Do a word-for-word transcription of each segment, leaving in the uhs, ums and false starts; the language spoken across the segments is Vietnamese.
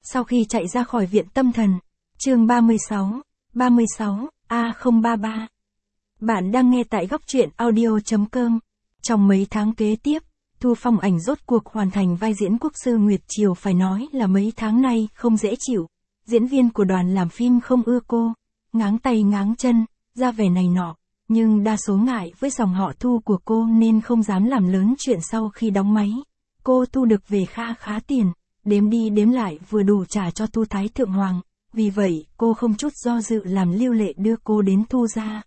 Sau khi chạy ra khỏi viện tâm thần. Chương ba mươi sáu, ba mươi sáu, A không ba ba. Bạn đang nghe tại góc truyện audio chấm com. Trong mấy tháng kế tiếp, Thu Phong Ảnh rốt cuộc hoàn thành vai diễn quốc sư Nguyệt Triều, phải nói là mấy tháng nay không dễ chịu. Diễn viên của đoàn làm phim không ưa cô, ngáng tay ngáng chân, ra vẻ này nọ, nhưng đa số ngại với dòng họ Thu của cô nên không dám làm lớn chuyện. Sau khi đóng máy, cô thu được về kha khá tiền, đếm đi đếm lại vừa đủ trả cho Thu Thái Thượng Hoàng, vì vậy cô không chút do dự làm Lưu Lệ đưa cô đến Thu gia.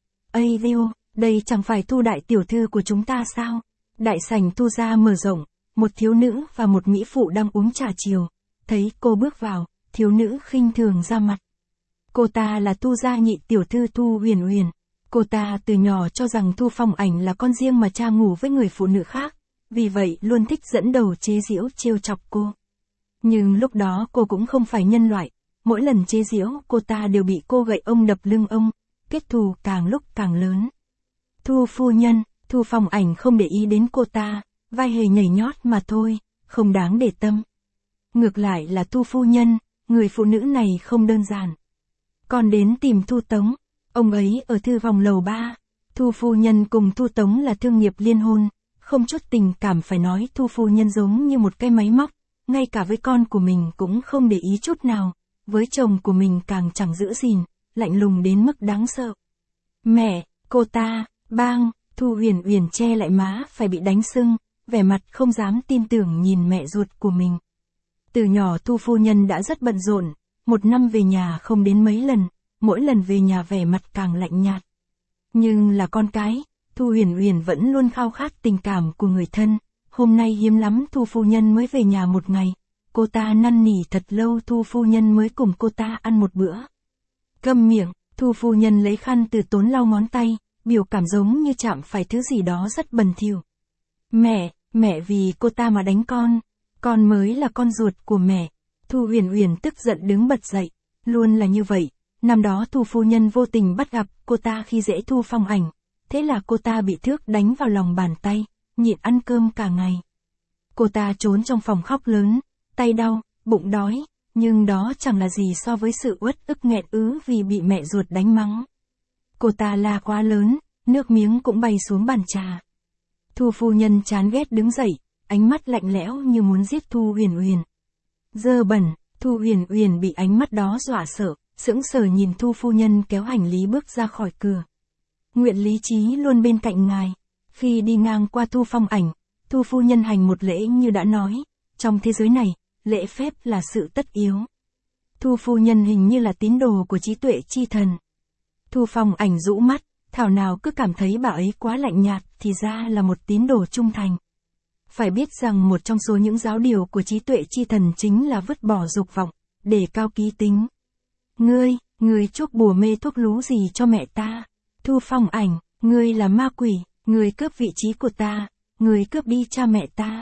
Ây Lưu, đây chẳng phải Thu đại tiểu thư của chúng ta sao? Đại sảnh Thu gia mở rộng, một thiếu nữ và một mỹ phụ đang uống trà chiều, thấy cô bước vào, thiếu nữ khinh thường ra mặt. Cô ta là Thu gia nhị tiểu thư Thu Huyền Huyền. Cô ta từ nhỏ cho rằng Thu Phong Ảnh là con riêng mà cha ngủ với người phụ nữ khác, vì vậy luôn thích dẫn đầu chế giễu trêu chọc cô. Nhưng lúc đó cô cũng không phải nhân loại, mỗi lần chế giễu cô ta đều bị cô gậy ông đập lưng ông, kết thù càng lúc càng lớn. Thu phu nhân, Thu Phong Ảnh không để ý đến cô ta, vai hề nhảy nhót mà thôi, không đáng để tâm. Ngược lại là Thu phu nhân, người phụ nữ này không đơn giản. Còn đến tìm Thu Tống, ông ấy ở thư vòng lầu ba. Thu phu nhân cùng Thu Tống là thương nghiệp liên hôn, không chút tình cảm, phải nói Thu phu nhân giống như một cái máy móc, ngay cả với con của mình cũng không để ý chút nào, với chồng của mình càng chẳng giữ gìn, lạnh lùng đến mức đáng sợ. Mẹ, cô ta, bang, Thu Huyền Huyền che lại má phải bị đánh sưng, vẻ mặt không dám tin tưởng nhìn mẹ ruột của mình. Từ nhỏ Thu phu nhân đã rất bận rộn, một năm về nhà không đến mấy lần, mỗi lần về nhà vẻ mặt càng lạnh nhạt. Nhưng là con cái, Thu Huyền Huyền vẫn luôn khao khát tình cảm của người thân. Hôm nay hiếm lắm Thu phu nhân mới về nhà một ngày, cô ta năn nỉ thật lâu Thu phu nhân mới cùng cô ta ăn một bữa. Câm miệng, Thu phu nhân lấy khăn từ tốn lau ngón tay, biểu cảm giống như chạm phải thứ gì đó rất bẩn thỉu. Mẹ, mẹ vì cô ta mà đánh con, con mới là con ruột của mẹ. Thu Huyền Huyền tức giận đứng bật dậy, luôn là như vậy, năm đó Thu phu nhân vô tình bắt gặp cô ta khi dễ Thu Phong Ảnh, thế là cô ta bị thước đánh vào lòng bàn tay, nhịn ăn cơm cả ngày. Cô ta trốn trong phòng khóc lớn, tay đau, bụng đói, nhưng đó chẳng là gì so với sự uất ức nghẹn ứ vì bị mẹ ruột đánh mắng. Cô ta la quá lớn, nước miếng cũng bay xuống bàn trà. Thu phu nhân chán ghét đứng dậy, ánh mắt lạnh lẽo như muốn giết Thu Huyền Huyền. Dơ bẩn, Thu Huyền Huyền bị ánh mắt đó dọa sợ, sững sờ nhìn Thu phu nhân kéo hành lý bước ra khỏi cửa. Nguyện lý trí luôn bên cạnh ngài. Khi đi ngang qua Thu Phong Ảnh, Thu phu nhân hành một lễ như đã nói, trong thế giới này, lễ phép là sự tất yếu. Thu phu nhân hình như là tín đồ của trí tuệ chi thần. Thu Phong Ảnh rũ mắt, thảo nào cứ cảm thấy bà ấy quá lạnh nhạt, thì ra là một tín đồ trung thành. Phải biết rằng một trong số những giáo điều của trí tuệ chi thần chính là vứt bỏ dục vọng, để cao ký tính. Ngươi, ngươi chuốc bùa mê thuốc lú gì cho mẹ ta? Thu Phong Ảnh, ngươi là ma quỷ, ngươi cướp vị trí của ta, ngươi cướp đi cha mẹ ta.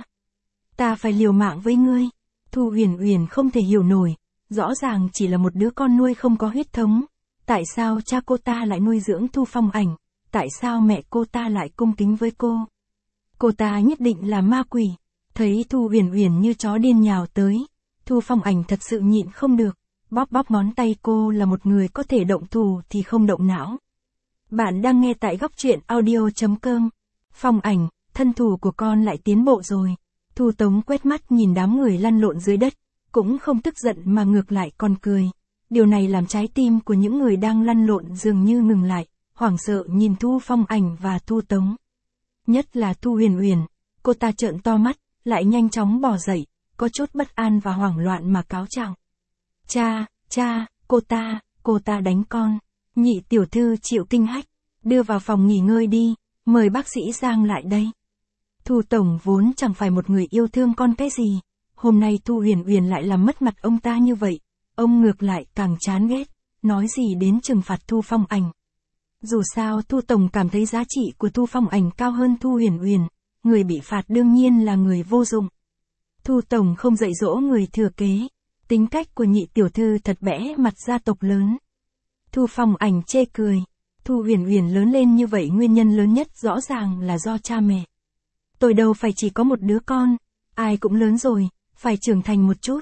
Ta phải liều mạng với ngươi. Thu Huyền Huyền không thể hiểu nổi, rõ ràng chỉ là một đứa con nuôi không có huyết thống. Tại sao cha cô ta lại nuôi dưỡng Thu Phong Ảnh? Tại sao mẹ cô ta lại cung kính với cô? Cô ta nhất định là ma quỷ. Thấy Thu Huyền Huyền như chó điên nhào tới, Thu Phong Ảnh thật sự nhịn không được, bóp bóp ngón tay. Cô là một người có thể động thủ thì không động não. Bạn đang nghe tại góc truyện audio chấm com. Phong Ảnh, thân thủ của con lại tiến bộ rồi. Thu Tống quét mắt nhìn đám người lăn lộn dưới đất, cũng không tức giận mà ngược lại còn cười. Điều này làm trái tim của những người đang lăn lộn dường như ngừng lại, hoảng sợ nhìn Thu Phong Ảnh và Thu Tống. Nhất là Thu Huyền Huyền, cô ta trợn to mắt, lại nhanh chóng bò dậy, có chút bất an và hoảng loạn mà cáo trạng. Cha, cha, cô ta, cô ta đánh con. Nhị tiểu thư Triệu Kinh Hách, đưa vào phòng nghỉ ngơi đi, mời bác sĩ Giang lại đây. Thu Tổng vốn chẳng phải một người yêu thương con cái gì, hôm nay Thu Huyền Huyền lại làm mất mặt ông ta như vậy, ông ngược lại càng chán ghét, nói gì đến trừng phạt Thu Phong Ảnh. Dù sao Thu Tổng cảm thấy giá trị của Thu Phong Ảnh cao hơn Thu Huyền Huyền, người bị phạt đương nhiên là người vô dụng. Thu Tổng không dạy dỗ người thừa kế, tính cách của nhị tiểu thư thật bẽ mặt gia tộc lớn. Thu Phong Ảnh chê cười, Thu Huyền Huyền lớn lên như vậy nguyên nhân lớn nhất rõ ràng là do cha mẹ. Tôi đâu phải chỉ có một đứa con, ai cũng lớn rồi, phải trưởng thành một chút.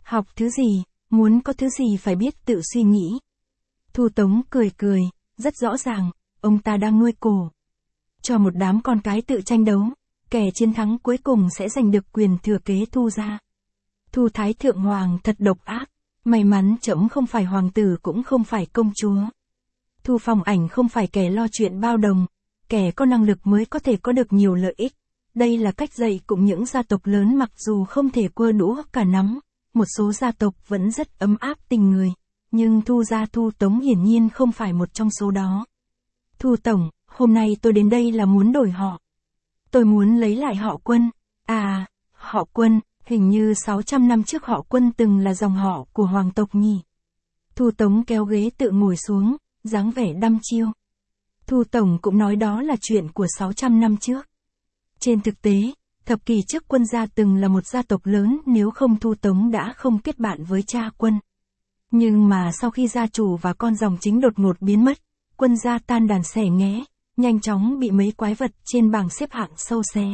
Học thứ gì, muốn có thứ gì phải biết tự suy nghĩ. Thu Tống cười cười, rất rõ ràng, ông ta đang nuôi cổ. Cho một đám con cái tự tranh đấu, kẻ chiến thắng cuối cùng sẽ giành được quyền thừa kế Thu gia. Thu Thái Thượng Hoàng thật độc ác, may mắn trẫm không phải hoàng tử cũng không phải công chúa. Thu Phong Ảnh không phải kẻ lo chuyện bao đồng, kẻ có năng lực mới có thể có được nhiều lợi ích. Đây là cách dạy cũng những gia tộc lớn mặc dù không thể quơ đũa cả nắm, một số gia tộc vẫn rất ấm áp tình người, nhưng Thu gia Thu Tống hiển nhiên không phải một trong số đó. Thu Tổng, hôm nay tôi đến đây là muốn đổi họ. Tôi muốn lấy lại họ Quân. À, họ Quân, hình như sáu trăm năm trước họ Quân từng là dòng họ của hoàng tộc nhỉ. Thu Tống kéo ghế tự ngồi xuống, dáng vẻ đăm chiêu. Thu Tổng cũng nói đó là chuyện của sáu trăm năm trước. Trên thực tế, thập kỷ trước Quân gia từng là một gia tộc lớn, nếu không Thu Tống đã không kết bạn với cha Quân. Nhưng mà sau khi gia chủ và con dòng chính đột ngột biến mất, Quân gia tan đàn xẻ nghé, nhanh chóng bị mấy quái vật trên bảng xếp hạng sâu xé.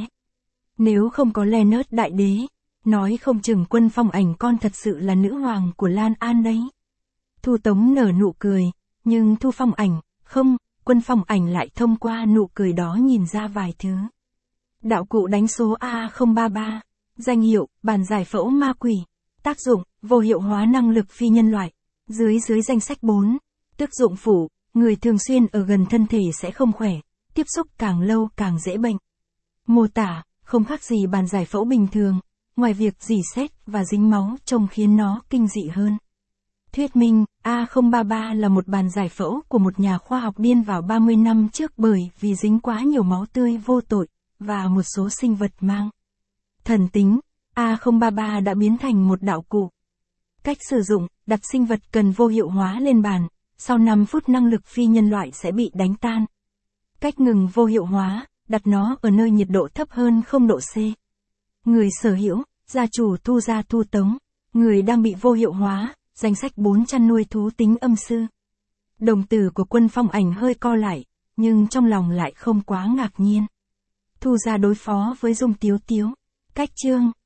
Nếu không có Leonard Đại Đế, nói không chừng Quân Phong Ảnh con thật sự là nữ hoàng của Lan An đấy. Thu Tống nở nụ cười, nhưng Thu Phong Ảnh, không, Quân Phong Ảnh lại thông qua nụ cười đó nhìn ra vài thứ. Đạo cụ đánh số A không ba ba, danh hiệu, bàn giải phẫu ma quỷ, tác dụng, vô hiệu hóa năng lực phi nhân loại, dưới dưới danh sách bốn, tác dụng phụ, người thường xuyên ở gần thân thể sẽ không khỏe, tiếp xúc càng lâu càng dễ bệnh. Mô tả, không khác gì bàn giải phẫu bình thường, ngoài việc rỉ sét và dính máu trông khiến nó kinh dị hơn. Thuyết minh, A không ba ba là một bàn giải phẫu của một nhà khoa học điên vào ba mươi năm trước bởi vì dính quá nhiều máu tươi vô tội, và một số sinh vật mang thần tính, A không ba ba đã biến thành một đạo cụ. Cách sử dụng, đặt sinh vật cần vô hiệu hóa lên bàn, sau năm phút năng lực phi nhân loại sẽ bị đánh tan. Cách ngừng vô hiệu hóa, đặt nó ở nơi nhiệt độ thấp hơn không độ C. Người sở hữu, gia chủ Thu gia Thu Tống, người đang bị vô hiệu hóa, danh sách bốn chăn nuôi thú tính âm sư. Đồng tử của Quân Phong Ảnh hơi co lại, nhưng trong lòng lại không quá ngạc nhiên. Thu gia đối phó với Dung Tiếu Tiếu. Cách chương